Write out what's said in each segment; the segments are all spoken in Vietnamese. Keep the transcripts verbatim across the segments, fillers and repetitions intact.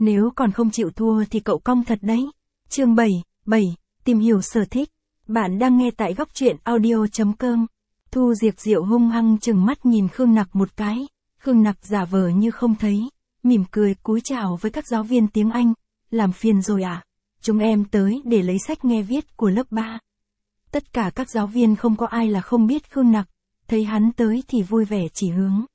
Nếu còn không chịu thua thì cậu cong thật đấy. Chương bảy, bảy, tìm hiểu sở thích. Bạn đang nghe tại góc truyện audio chấm com. Thu Diệp Diệu hung hăng chừng mắt nhìn Khương Nặc một cái. Khương Nặc giả vờ như không thấy, mỉm cười cúi chào với các giáo viên tiếng Anh. Làm phiền rồi à? Chúng em tới để lấy sách nghe viết của lớp ba. Tất cả các giáo viên không có ai là không biết Khương Nặc, thấy hắn tới thì vui vẻ chỉ hướng.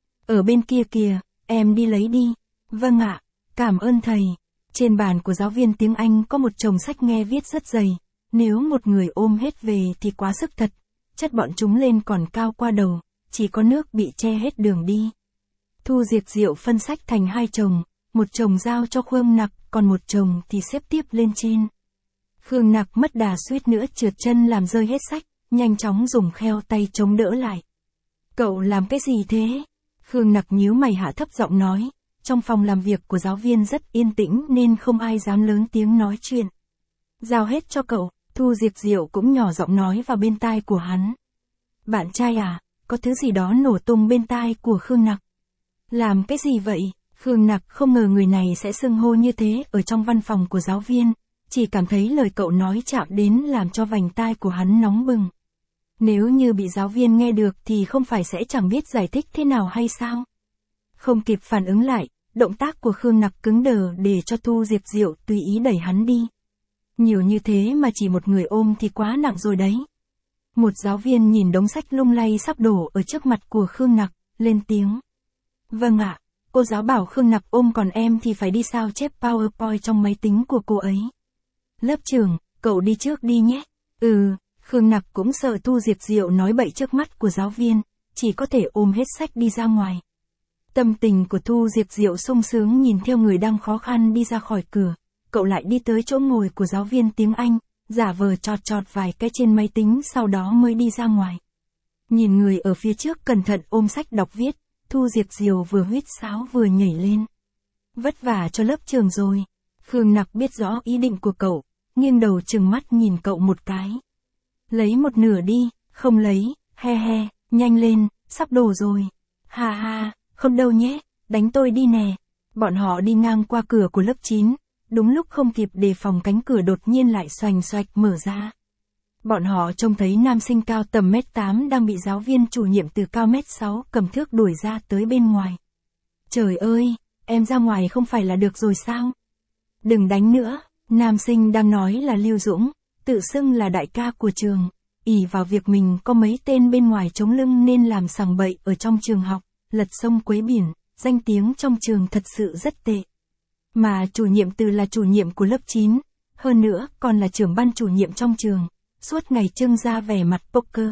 Ở bên kia kìa, em đi lấy đi. Vâng ạ, cảm ơn thầy. Trên bàn của giáo viên tiếng Anh có một chồng sách nghe viết rất dày. Nếu một người ôm hết về thì quá sức thật. Chất bọn chúng lên còn cao qua đầu, chỉ có nước bị che hết đường đi. Thu Diệp Diệu phân sách thành hai chồng, một chồng giao cho Khương Nặc, còn một chồng thì xếp tiếp lên trên. Khương Nặc mất đà suýt nữa trượt chân làm rơi hết sách, nhanh chóng dùng kheo tay chống đỡ lại. Cậu làm cái gì thế? Khương Nặc nhíu mày hạ thấp giọng nói, trong phòng làm việc của giáo viên rất yên tĩnh nên không ai dám lớn tiếng nói chuyện. Giao hết cho cậu, Thu Diệp Diệu cũng nhỏ giọng nói vào bên tai của hắn. Bạn trai à, có thứ gì đó nổ tung bên tai của Khương Nặc. Làm cái gì vậy? Khương Nặc không ngờ người này sẽ xưng hô như thế ở trong văn phòng của giáo viên, chỉ cảm thấy lời cậu nói chạm đến làm cho vành tai của hắn nóng bừng. Nếu như bị giáo viên nghe được thì không phải sẽ chẳng biết giải thích thế nào hay sao? Không kịp phản ứng lại, động tác của Khương Nặc cứng đờ để cho Thu Diệp Diệu tùy ý đẩy hắn đi. Nhiều như thế mà chỉ một người ôm thì quá nặng rồi đấy. Một giáo viên nhìn đống sách lung lay sắp đổ ở trước mặt của Khương Nặc, lên tiếng. Vâng ạ, cô giáo bảo Khương Nặc ôm còn em thì phải đi sao chép PowerPoint trong máy tính của cô ấy. Lớp trưởng, cậu đi trước đi nhé. Ừ, Khương Nặc cũng sợ Thu Diệp Diệu nói bậy trước mắt của giáo viên, chỉ có thể ôm hết sách đi ra ngoài. Tâm tình của Thu Diệp Diệu sung sướng nhìn theo người đang khó khăn đi ra khỏi cửa, cậu lại đi tới chỗ ngồi của giáo viên tiếng Anh, giả vờ chọt chọt vài cái trên máy tính sau đó mới đi ra ngoài. Nhìn người ở phía trước cẩn thận ôm sách đọc viết, Thu Diệp Diệu vừa huýt sáo vừa nhảy lên. Vất vả cho lớp trường rồi. Khương Nặc biết rõ ý định của cậu, nghiêng đầu trừng mắt nhìn cậu một cái. Lấy một nửa đi, không lấy, he he, nhanh lên, sắp đổ rồi. Ha ha, không đâu nhé, đánh tôi đi nè. Bọn họ đi ngang qua cửa của lớp chín, đúng lúc không kịp đề phòng cánh cửa đột nhiên lại xoành xoạch mở ra. Bọn họ trông thấy nam sinh cao tầm mét tám đang bị giáo viên chủ nhiệm từ cao mét sáu cầm thước đuổi ra tới bên ngoài. Trời ơi, em ra ngoài không phải là được rồi sao? Đừng đánh nữa, nam sinh đang nói là Lưu Dũng, tự xưng là đại ca của trường, ỷ vào việc mình có mấy tên bên ngoài chống lưng nên làm sằng bậy ở trong trường học, lật sông quấy biển, danh tiếng trong trường thật sự rất tệ. Mà chủ nhiệm từ là chủ nhiệm của lớp chín, hơn nữa còn là trưởng ban chủ nhiệm trong trường, suốt ngày trưng ra vẻ mặt poker.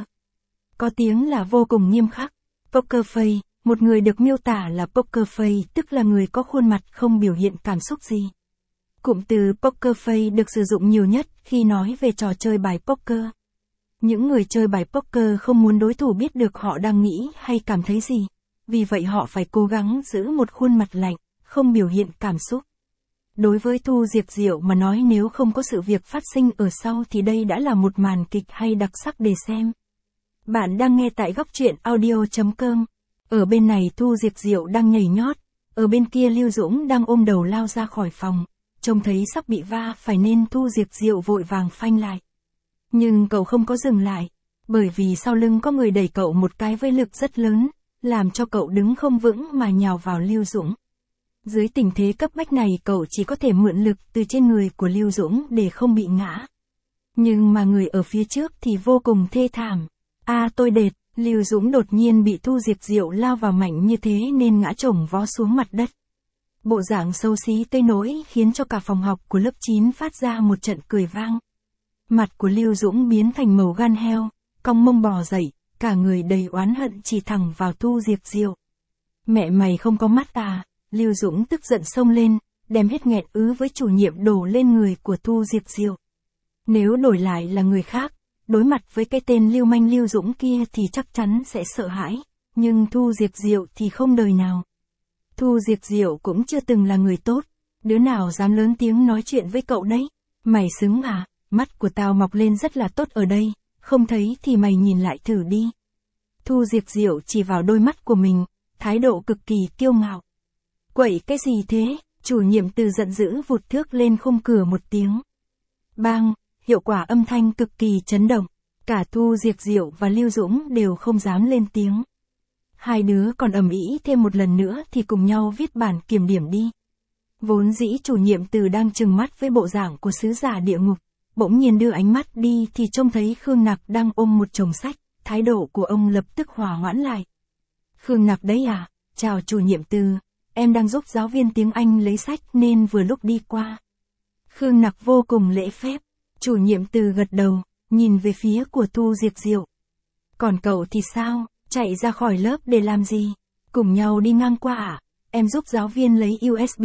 Có tiếng là vô cùng nghiêm khắc. Poker face, một người được miêu tả là poker face tức là người có khuôn mặt không biểu hiện cảm xúc gì. Cụm từ poker face được sử dụng nhiều nhất khi nói về trò chơi bài poker. Những người chơi bài poker không muốn đối thủ biết được họ đang nghĩ hay cảm thấy gì, vì vậy họ phải cố gắng giữ một khuôn mặt lạnh, không biểu hiện cảm xúc. Đối với Thu Diệp Diệu mà nói nếu không có sự việc phát sinh ở sau thì đây đã là một màn kịch hay đặc sắc để xem. Bạn đang nghe tại góc truyện audio chấm com. Ở bên này Thu Diệp Diệu đang nhảy nhót, ở bên kia Lưu Dũng đang ôm đầu lao ra khỏi phòng, trông thấy sắp bị va phải nên Thu Diệp Diệu vội vàng phanh lại. Nhưng cậu không có dừng lại, bởi vì sau lưng có người đẩy cậu một cái với lực rất lớn, làm cho cậu đứng không vững mà nhào vào Lưu Dũng. Dưới tình thế cấp bách này cậu chỉ có thể mượn lực từ trên người của Lưu Dũng để không bị ngã. Nhưng mà người ở phía trước thì vô cùng thê thảm. A à, tôi đệt, Lưu Dũng đột nhiên bị Thu Diệp Diệu lao vào mạnh như thế nên ngã chồng vó xuống mặt đất. Bộ dạng xấu xí tới nỗi khiến cho cả phòng học của lớp chín phát ra một trận cười vang. Mặt của Lưu Dũng biến thành màu gan heo, cong mông bò dậy, cả người đầy oán hận chỉ thẳng vào Thu Diệp Diệu. Mẹ mày không có mắt à? Lưu Dũng tức giận xông lên, đem hết nghẹn ứ với chủ nhiệm đổ lên người của Thu Diệp Diệu. Nếu đổi lại là người khác, đối mặt với cái tên lưu manh Lưu Dũng kia thì chắc chắn sẽ sợ hãi, nhưng Thu Diệp Diệu thì không đời nào. Thu Diệp Diệu cũng chưa từng là người tốt, đứa nào dám lớn tiếng nói chuyện với cậu đấy? Mày xứng à, mắt của tao mọc lên rất là tốt ở đây, không thấy thì mày nhìn lại thử đi. Thu Diệp Diệu chỉ vào đôi mắt của mình, thái độ cực kỳ kiêu ngạo. Quậy cái gì thế? Chủ nhiệm Từ giận dữ vụt thước lên khung cửa một tiếng. Bang, hiệu quả âm thanh cực kỳ chấn động. Cả Thu Diệp Diệu và Lưu Dũng đều không dám lên tiếng. Hai đứa còn ầm ĩ thêm một lần nữa thì cùng nhau viết bản kiểm điểm đi. Vốn dĩ chủ nhiệm Từ đang trừng mắt với bộ dạng của sứ giả địa ngục, bỗng nhiên đưa ánh mắt đi thì trông thấy Khương Nặc đang ôm một chồng sách, thái độ của ông lập tức hòa hoãn lại. Khương Nặc đấy à, chào chủ nhiệm Từ, em đang giúp giáo viên tiếng Anh lấy sách nên vừa lúc đi qua. Khương Nặc vô cùng lễ phép, chủ nhiệm Từ gật đầu, nhìn về phía của Thu Diệp Diệu. Còn cậu thì sao, chạy ra khỏi lớp để làm gì? Cùng nhau đi ngang qua à? Em giúp giáo viên lấy u ét bê.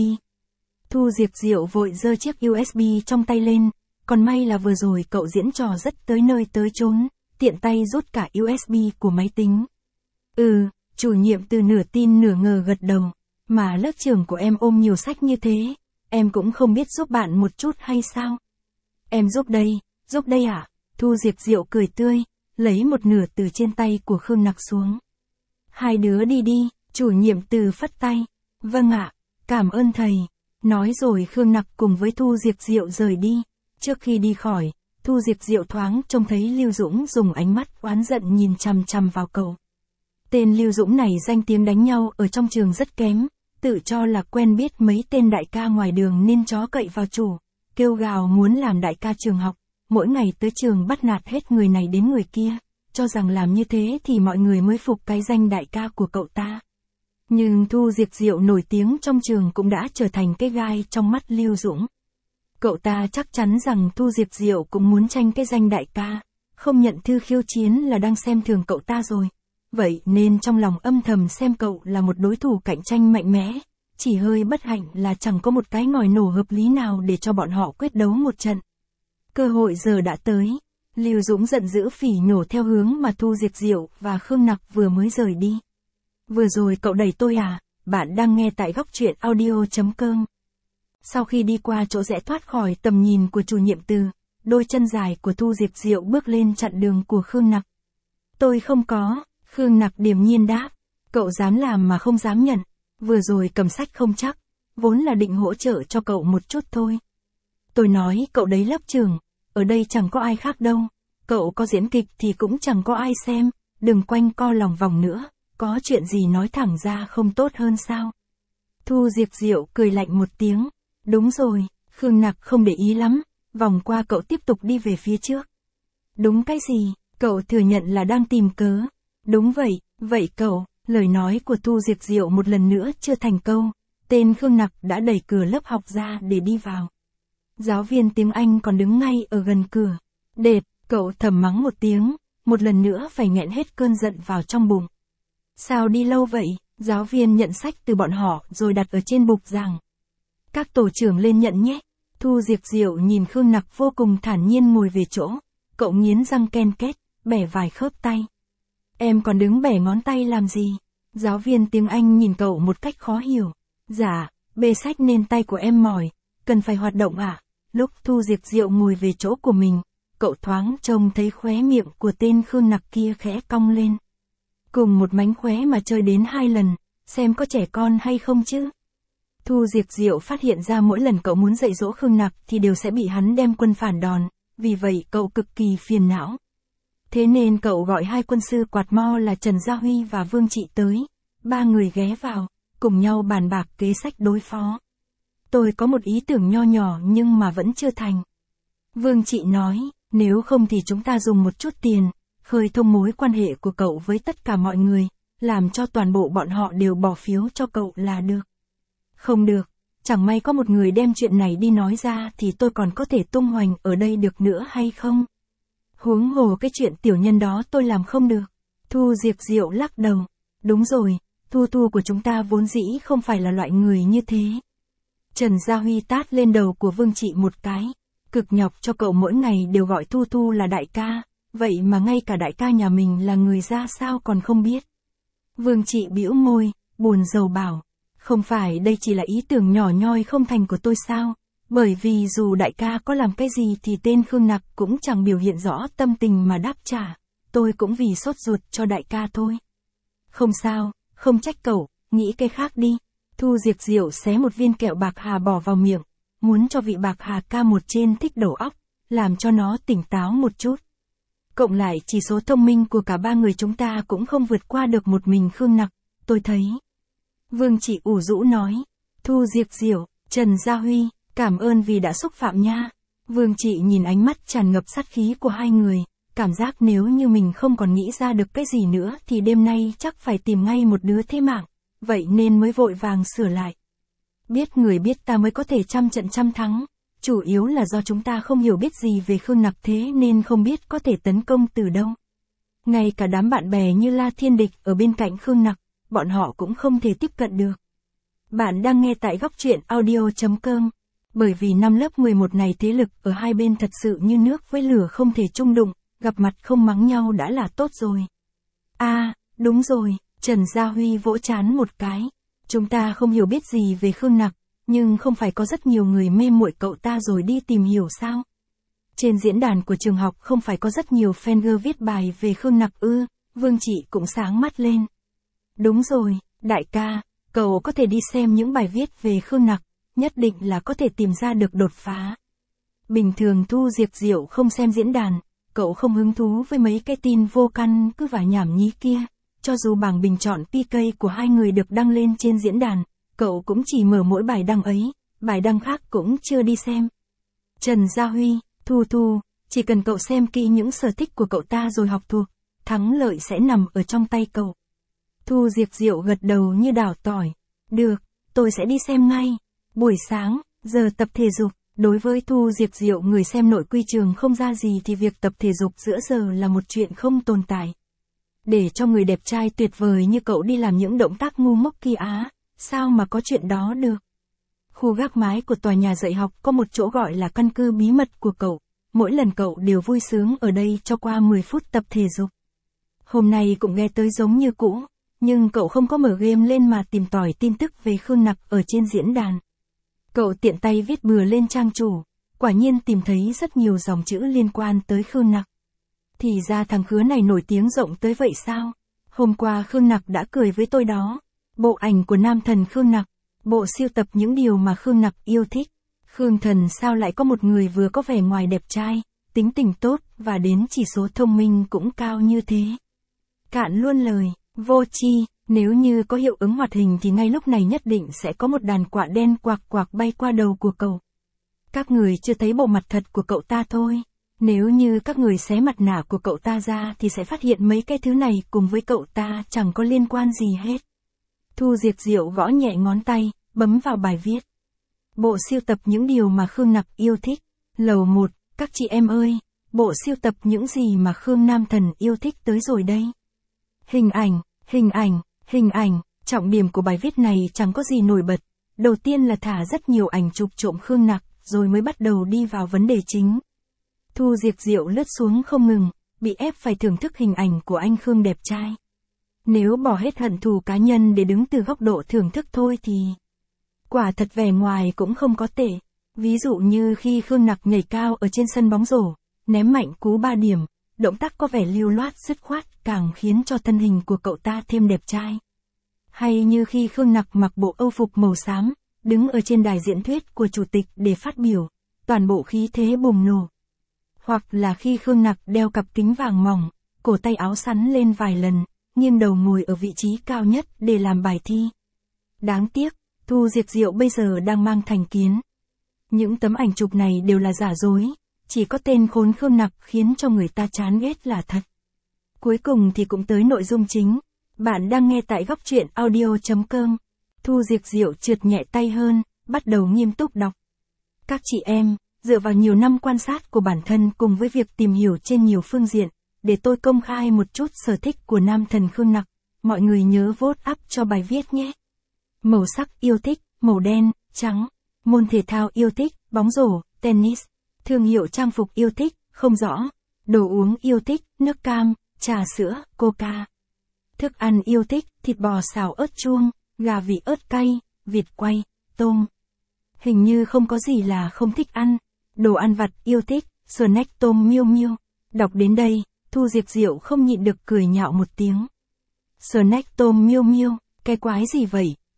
Thu Diệp Diệu vội giơ chiếc u ét bê trong tay lên, còn may là vừa rồi cậu diễn trò rất tới nơi tới chốn, tiện tay rút cả u ét bê của máy tính. Ừ, chủ nhiệm Từ nửa tin nửa ngờ gật đầu, mà lớp trưởng của em ôm nhiều sách như thế, em cũng không biết giúp bạn một chút hay sao? Em giúp đây, giúp đây à? Thu Diệp Diệu cười tươi, lấy một nửa từ trên tay của Khương Nặc xuống. Hai đứa đi đi, chủ nhiệm Từ phất tay. Vâng ạ, cảm ơn thầy. Nói rồi Khương Nặc cùng với Thu Diệp Diệu rời đi. Trước khi đi khỏi, Thu Diệp Diệu thoáng trông thấy Lưu Dũng dùng ánh mắt oán giận nhìn chằm chằm vào cậu. Tên Lưu Dũng này danh tiếng đánh nhau ở trong trường rất kém, tự cho là quen biết mấy tên đại ca ngoài đường nên chó cậy vào chủ, kêu gào muốn làm đại ca trường học, mỗi ngày tới trường bắt nạt hết người này đến người kia, cho rằng làm như thế thì mọi người mới phục cái danh đại ca của cậu ta. Nhưng Thu Diệp Diệu nổi tiếng trong trường cũng đã trở thành cái gai trong mắt Lưu Dũng. Cậu ta chắc chắn rằng Thu Diệp Diệu cũng muốn tranh cái danh đại ca, không nhận thư khiêu chiến là đang xem thường cậu ta rồi. Vậy nên trong lòng âm thầm xem cậu là một đối thủ cạnh tranh mạnh mẽ, chỉ hơi bất hạnh là chẳng có một cái ngòi nổ hợp lý nào để cho bọn họ quyết đấu một trận. Cơ hội giờ đã tới, Lưu Dũng giận dữ phỉ nhổ theo hướng mà Thu Diệp Diệu và Khương Nặc vừa mới rời đi. Vừa rồi cậu đẩy tôi à, bạn đang nghe tại góc truyện audio chấm com. Sau khi đi qua chỗ rẽ thoát khỏi tầm nhìn của chủ nhiệm Từ, đôi chân dài của Thu Diệp Diệu bước lên chặn đường của Khương Nặc. Tôi không có, Khương Nặc điềm nhiên đáp, cậu dám làm mà không dám nhận, vừa rồi cầm sách không chắc, vốn là định hỗ trợ cho cậu một chút thôi. Tôi nói cậu đấy lớp trưởng, ở đây chẳng có ai khác đâu, cậu có diễn kịch thì cũng chẳng có ai xem, đừng quanh co lòng vòng nữa, có chuyện gì nói thẳng ra không tốt hơn sao? Thu Diệp Diệu cười lạnh một tiếng, đúng rồi, Khương Nặc không để ý lắm, vòng qua cậu tiếp tục đi về phía trước. Đúng cái gì, cậu thừa nhận là đang tìm cớ. Đúng vậy, vậy cậu, lời nói của Thu Diệp Diệu một lần nữa chưa thành câu, tên Khương Nặc đã đẩy cửa lớp học ra để đi vào. Giáo viên tiếng Anh còn đứng ngay ở gần cửa. Đệt, cậu thầm mắng một tiếng, một lần nữa phải nghẹn hết cơn giận vào trong bụng. Sao đi lâu vậy? Giáo viên nhận sách từ bọn họ rồi đặt ở trên bục giảng. Các tổ trưởng lên nhận nhé. Thu Diệp Diệu nhìn Khương Nặc vô cùng thản nhiên ngồi về chỗ. Cậu nghiến răng ken két, bẻ vài khớp tay. Em còn đứng bẻ ngón tay làm gì? Giáo viên tiếng Anh nhìn cậu một cách khó hiểu. Dạ, bê sách nên tay của em mỏi, cần phải hoạt động ạ. À? Lúc Thu Diệp Diệu ngồi về chỗ của mình, cậu thoáng trông thấy khóe miệng của tên Khương Nặc kia khẽ cong lên. Cùng một mánh khóe mà chơi đến hai lần, xem có trẻ con hay không chứ. Thu Diệp Diệu phát hiện ra mỗi lần cậu muốn dạy dỗ Khương Nặc thì đều sẽ bị hắn đem quân phản đòn, vì vậy cậu cực kỳ phiền não. Thế nên cậu gọi hai quân sư quạt mo là Trần Gia Huy và Vương Trị tới. Ba người ghé vào, cùng nhau bàn bạc kế sách đối phó. Tôi có một ý tưởng nho nhỏ nhưng mà vẫn chưa thành. Vương Trị nói, nếu không thì chúng ta dùng một chút tiền, khơi thông mối quan hệ của cậu với tất cả mọi người, làm cho toàn bộ bọn họ đều bỏ phiếu cho cậu là được. Không được, chẳng may có một người đem chuyện này đi nói ra thì tôi còn có thể tung hoành ở đây được nữa hay không? Huống hồ cái chuyện tiểu nhân đó tôi làm không được. Thu Diệp Diệu lắc đầu. Đúng rồi, Thu Thu của chúng ta vốn dĩ không phải là loại người như thế. Trần Gia Huy tát lên đầu của Vương Trị một cái. Cực nhọc cho cậu mỗi ngày đều gọi Thu Thu là đại ca, vậy mà ngay cả đại ca nhà mình là người ra sao còn không biết. Vương Trị bĩu môi, buồn rầu bảo. Không phải đây chỉ là ý tưởng nhỏ nhoi không thành của tôi sao? Bởi vì dù đại ca có làm cái gì thì tên Khương Nặc cũng chẳng biểu hiện rõ tâm tình mà đáp trả. Tôi cũng vì sốt ruột cho đại ca thôi. Không sao, không trách cậu, nghĩ cái khác đi. Thu Diệp Diệu xé một viên kẹo bạc hà bỏ vào miệng, muốn cho vị bạc hà ca một trên thích đầu óc, làm cho nó tỉnh táo một chút. Cộng lại chỉ số thông minh của cả ba người chúng ta cũng không vượt qua được một mình Khương Nặc, tôi thấy. Vương Chỉ ủ rũ nói. Thu Diệp Diệu, Trần Gia Huy, cảm ơn vì đã xúc phạm nha. Vương Chỉ nhìn ánh mắt tràn ngập sát khí của hai người, cảm giác nếu như mình không còn nghĩ ra được cái gì nữa thì đêm nay chắc phải tìm ngay một đứa thế mạng, vậy nên mới vội vàng sửa lại. Biết người biết ta mới có thể trăm trận trăm thắng, chủ yếu là do chúng ta không hiểu biết gì về Khương Nặc thế nên không biết có thể tấn công từ đâu. Ngay cả đám bạn bè như La Thiên Địch ở bên cạnh Khương Nặc, bọn họ cũng không thể tiếp cận được. Bạn đang nghe tại góc truyện audio chấm com. Bởi vì năm lớp mười một này thế lực ở hai bên thật sự như nước với lửa không thể chung đụng, gặp mặt không mắng nhau đã là tốt rồi. À, đúng rồi, Trần Gia Huy vỗ trán một cái. Chúng ta không hiểu biết gì về Khương Nặc, nhưng không phải có rất nhiều người mê muội cậu ta rồi đi tìm hiểu sao? Trên diễn đàn của trường học không phải có rất nhiều fan viết bài về Khương Nặc ư? Vương Chỉ cũng sáng mắt lên. Đúng rồi, đại ca, cậu có thể đi xem những bài viết về Khương Nặc, nhất định là có thể tìm ra được đột phá. Bình thường Thu Diệp Diệu không xem diễn đàn, cậu không hứng thú với mấy cái tin vô căn cứ và nhảm nhí kia. Cho dù bảng bình chọn pê ca của hai người được đăng lên trên diễn đàn, cậu cũng chỉ mở mỗi bài đăng ấy, bài đăng khác cũng chưa đi xem. Trần Gia Huy, Thu Thu, chỉ cần cậu xem kỹ những sở thích của cậu ta rồi học thuộc, thắng lợi sẽ nằm ở trong tay cậu. Thu Diệp Diệu gật đầu như đảo tỏi. Được, tôi sẽ đi xem ngay. Buổi sáng, giờ tập thể dục, đối với Thu Diệp Diệu người xem nội quy trường không ra gì thì việc tập thể dục giữa giờ là một chuyện không tồn tại. Để cho người đẹp trai tuyệt vời như cậu đi làm những động tác ngu ngốc kia á, sao mà có chuyện đó được. Khu gác mái của tòa nhà dạy học có một chỗ gọi là căn cứ bí mật của cậu, mỗi lần cậu đều vui sướng ở đây cho qua mười phút tập thể dục. Hôm nay cũng nghe tới giống như cũ, nhưng cậu không có mở game lên mà tìm tòi tin tức về Khương Nặc ở trên diễn đàn. Cậu tiện tay viết bừa lên trang chủ, quả nhiên tìm thấy rất nhiều dòng chữ liên quan tới Khương Nặc. Thì ra thằng khứa này nổi tiếng rộng tới vậy sao? Hôm qua Khương Nặc đã cười với tôi đó. Bộ ảnh của nam thần Khương Nặc, bộ siêu tập những điều mà Khương Nặc yêu thích. Khương thần sao lại có một người vừa có vẻ ngoài đẹp trai, tính tình tốt và đến chỉ số thông minh cũng cao như thế. Cạn luôn lời, vô tri, nếu như có hiệu ứng hoạt hình thì ngay lúc này nhất định sẽ có một đàn quạ đen quạc quạc bay qua đầu của cậu. Các người chưa thấy bộ mặt thật của cậu ta thôi. Nếu như các người xé mặt nạ của cậu ta ra thì sẽ phát hiện mấy cái thứ này cùng với cậu ta chẳng có liên quan gì hết. Thu Diệp Diệu gõ nhẹ ngón tay, bấm vào bài viết. Bộ siêu tập những điều mà Khương Nặc yêu thích. Lầu một, các chị em ơi, bộ siêu tập những gì mà Khương Nam Thần yêu thích tới rồi đây. Hình ảnh, hình ảnh, hình ảnh, trọng điểm của bài viết này chẳng có gì nổi bật. Đầu tiên là thả rất nhiều ảnh chụp trộm Khương Nặc, rồi mới bắt đầu đi vào vấn đề chính. Thu Diệp Diệu lướt xuống không ngừng, bị ép phải thưởng thức hình ảnh của anh Khương đẹp trai. Nếu bỏ hết hận thù cá nhân để đứng từ góc độ thưởng thức thôi thì... quả thật vẻ ngoài cũng không có tệ. Ví dụ như khi Khương Nặc nhảy cao ở trên sân bóng rổ, ném mạnh cú ba điểm, động tác có vẻ lưu loát dứt khoát càng khiến cho thân hình của cậu ta thêm đẹp trai. Hay như khi Khương Nặc mặc bộ âu phục màu xám, đứng ở trên đài diễn thuyết của chủ tịch để phát biểu, toàn bộ khí thế bùng nổ. Hoặc là khi Khương Nặc đeo cặp kính vàng mỏng, cổ tay áo sắn lên vài lần, nghiêng đầu ngồi ở vị trí cao nhất để làm bài thi. Đáng tiếc, Thu Diệp Diệu bây giờ đang mang thành kiến. Những tấm ảnh chụp này đều là giả dối, chỉ có tên khốn Khương Nặc khiến cho người ta chán ghét là thật. Cuối cùng thì cũng tới nội dung chính. Bạn đang nghe tại góc truyện audio chấm com. Thu Diệp Diệu trượt nhẹ tay hơn, bắt đầu nghiêm túc đọc. Các chị em, dựa vào nhiều năm quan sát của bản thân cùng với việc tìm hiểu trên nhiều phương diện, để tôi công khai một chút sở thích của nam thần Khương Nặc. Mọi người nhớ vote up cho bài viết nhé. Màu sắc yêu thích, màu đen, trắng. Môn thể thao yêu thích, bóng rổ, tennis. Thương hiệu trang phục yêu thích, không rõ. Đồ uống yêu thích, nước cam, trà sữa, coca. Thức ăn yêu thích, thịt bò xào ớt chuông, gà vị ớt cay, vịt quay, tôm. Hình như không có gì là không thích ăn. Đồ ăn vặt yêu thích, snack tôm miêu miêu. Đọc đến đây, Thu Diệp Diệu không nhịn được cười nhạo một tiếng. Snack tôm miêu miêu, cái quái gì vậy,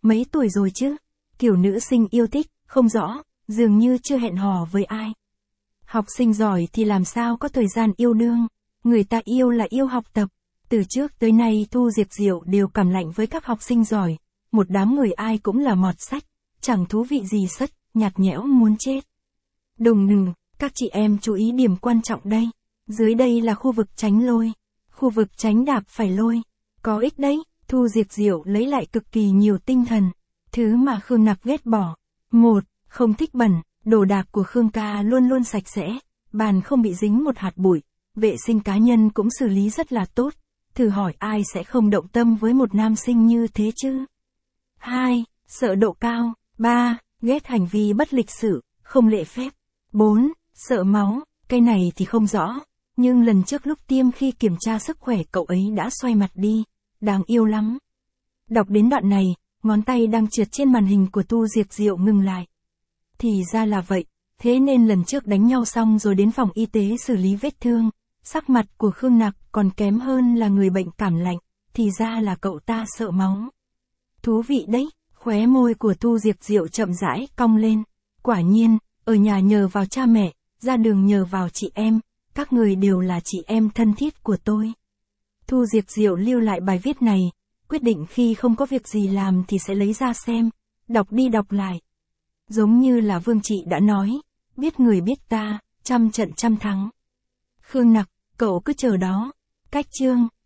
mấy tuổi rồi chứ? Kiểu nữ sinh yêu thích, không rõ, dường như chưa hẹn hò với ai. Học sinh giỏi thì làm sao có thời gian yêu đương, người ta yêu là yêu học tập. Từ trước tới nay Thu Diệp Diệu đều cảm lạnh với các học sinh giỏi, một đám người ai cũng là mọt sách, chẳng thú vị gì sất, nhạt nhẽo muốn chết. Đùng đùng, các chị em chú ý điểm quan trọng đây. Dưới đây là khu vực tránh lôi. Khu vực tránh đạp phải lôi. Có ích đấy, Thu Diệp Diệu lấy lại cực kỳ nhiều tinh thần. Thứ mà Khương Nặc ghét bỏ. Một, không thích bẩn, đồ đạc của Khương ca luôn luôn sạch sẽ, bàn không bị dính một hạt bụi, vệ sinh cá nhân cũng xử lý rất là tốt. Thử hỏi ai sẽ không động tâm với một nam sinh như thế chứ? Hai, sợ độ cao. Ba, ghét hành vi bất lịch sự, không lễ phép. Bốn, sợ máu, cái này thì không rõ, nhưng lần trước lúc tiêm khi kiểm tra sức khỏe cậu ấy đã xoay mặt đi, đáng yêu lắm. Đọc đến đoạn này, ngón tay đang trượt trên màn hình của Thu Diệp Diệu ngừng lại. Thì ra là vậy, thế nên lần trước đánh nhau xong rồi đến phòng y tế xử lý vết thương, sắc mặt của Khương Nặc còn kém hơn là người bệnh cảm lạnh, thì ra là cậu ta sợ máu. Thú vị đấy, khóe môi của Thu Diệp Diệu chậm rãi cong lên. Quả nhiên, ở nhà nhờ vào cha mẹ, ra đường nhờ vào chị em, các người đều là chị em thân thiết của tôi. Thu Diệp Diệu lưu lại bài viết này, quyết định khi không có việc gì làm thì sẽ lấy ra xem, đọc đi đọc lại. Giống như là Vương Chị đã nói, biết người biết ta, trăm trận trăm thắng. Khương Nặc, cậu cứ chờ đó. Cách chương